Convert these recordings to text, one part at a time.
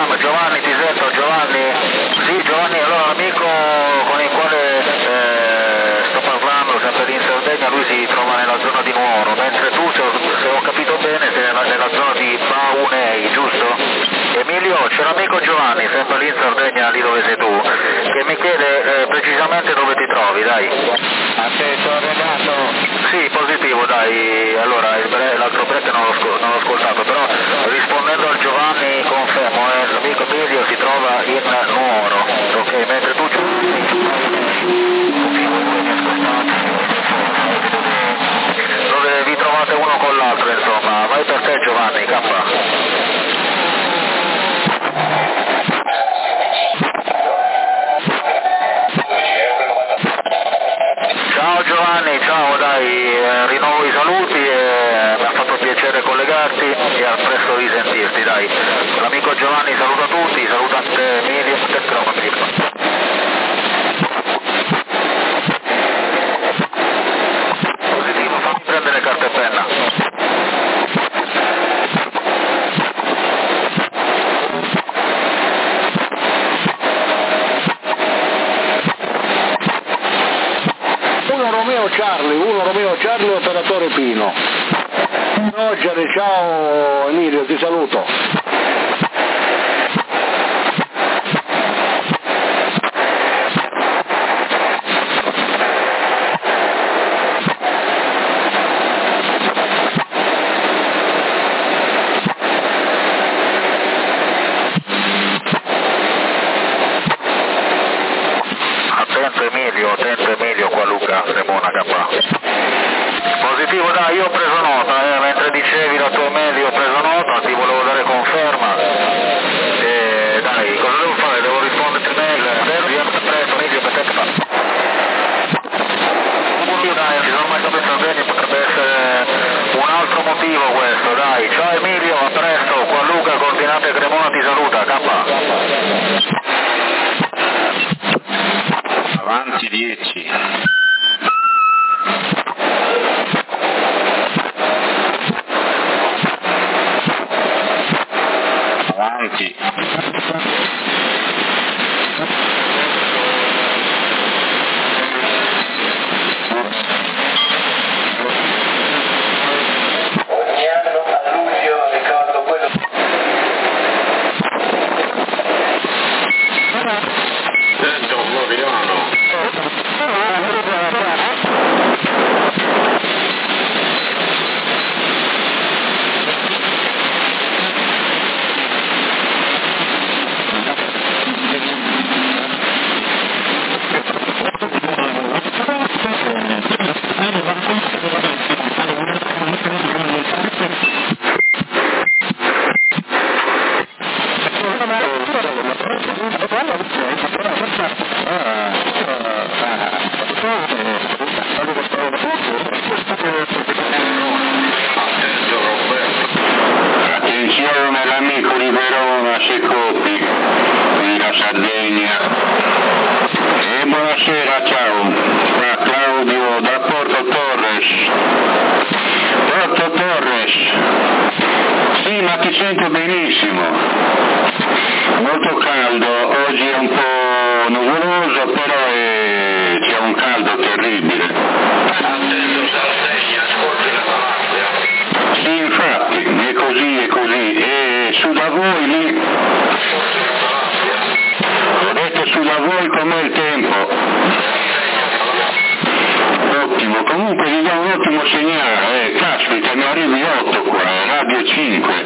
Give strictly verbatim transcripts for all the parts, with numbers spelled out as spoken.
chiama? Giovanni, ti sento, Giovanni? Sì, Giovanni, allora l'amico con il quale eh, sto parlando, sempre lì in Sardegna, lui si trova nella zona di Nuoro, mentre tu, se ho, se ho capito bene, sei nella, nella zona di Baunei, giusto? Emilio, c'è l'amico Giovanni, sempre lì in Sardegna, lì dove sei tu, che mi chiede eh, precisamente dove ti trovi, dai. A te sono arrivato. Sì, positivo, dai, allora il bre- l'altro break non l'ho, sco- non l'ho ascoltato, però rispondendo al Giovanni confermo, eh, l'amico Emilio si trova in Nuoro, ok, mentre tu dove vi trovate uno con l'altro, insomma, vai per te Giovanni, K. Ciao Giovanni, ciao, dai, eh, rinnovo i saluti e mi ha fatto piacere collegarti e al presto risentirti, dai. L'amico Giovanni saluta tutti, saluta te Emilio, te cronometro. Positivo, fammi prendere carta e penna. Romeo Charlie, uno Romeo Charlie, operatore Pino. Roger, ciao Emilio, ti saluto. Attento Emilio, attento Emilio, qua Luca, Cremona K. Positivo, dai, io ho preso nota, eh, mentre dicevi la tua email io ho preso nota, ti volevo dare conferma. E dai, cosa devo fare? Devo rispondere all'email? Io presto, Emilio, per te che fa? Dai, ci sono mai stato in Sardegna, potrebbe essere un altro motivo questo, dai. Ciao Emilio, a presto, qua Luca, coordinate Cremona ti saluta, K. Avanti dieci. Avanti. Ogni anno a luglio ricordo quello. Sento Floriano. Attenzione l'amico di Verona Secopi, qui la Sardegna. E buonasera, ciao. Qua Claudio da Porto Torres. Porto Torres. Sì, ma ti sento benissimo. Molto caldo, oggi è un po' nuvoloso, però è... c'è un caldo terribile. Attento Sardegna, ascolti la Calabria. Sì, infatti, è così, è così. E su da voi lì? Ho detto su da voi com'è il tempo? Ottimo, comunque gli do un ottimo segnale, eh, caspita, ne arrivi otto qua, radio cinque.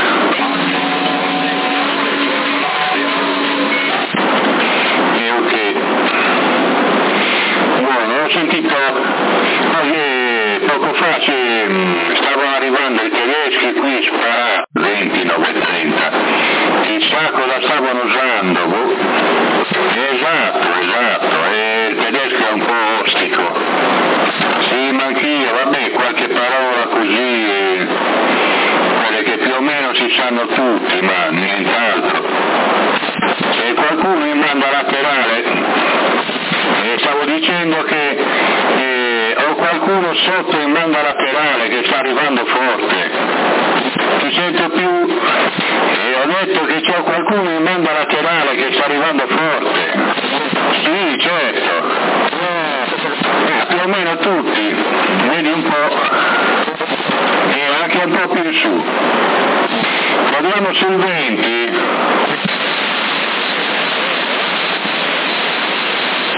E ok. Buono, ho sentito, eh, poco fa c'è, stavano arrivando i tedeschi qui sparati, ventinove e trenta. Chissà cosa stavano usando, boh. Esatto, esatto, e il tedesco è un po' ostico. Sì, ma anch'io, vabbè, qualche parola così, eh, quelle che più o meno si sanno tutti, ma nient'altro. Se qualcuno in banda laterale, eh, stavo dicendo che eh, ho qualcuno sotto in banda laterale che sta arrivando forte. Ti sento più, e ho detto che c'è qualcuno in banda laterale che sta arrivando forte. Sì, certo. Eh, più o meno tutti. Vedi un po'. E anche un po' più in su. Guardiamo sul venti.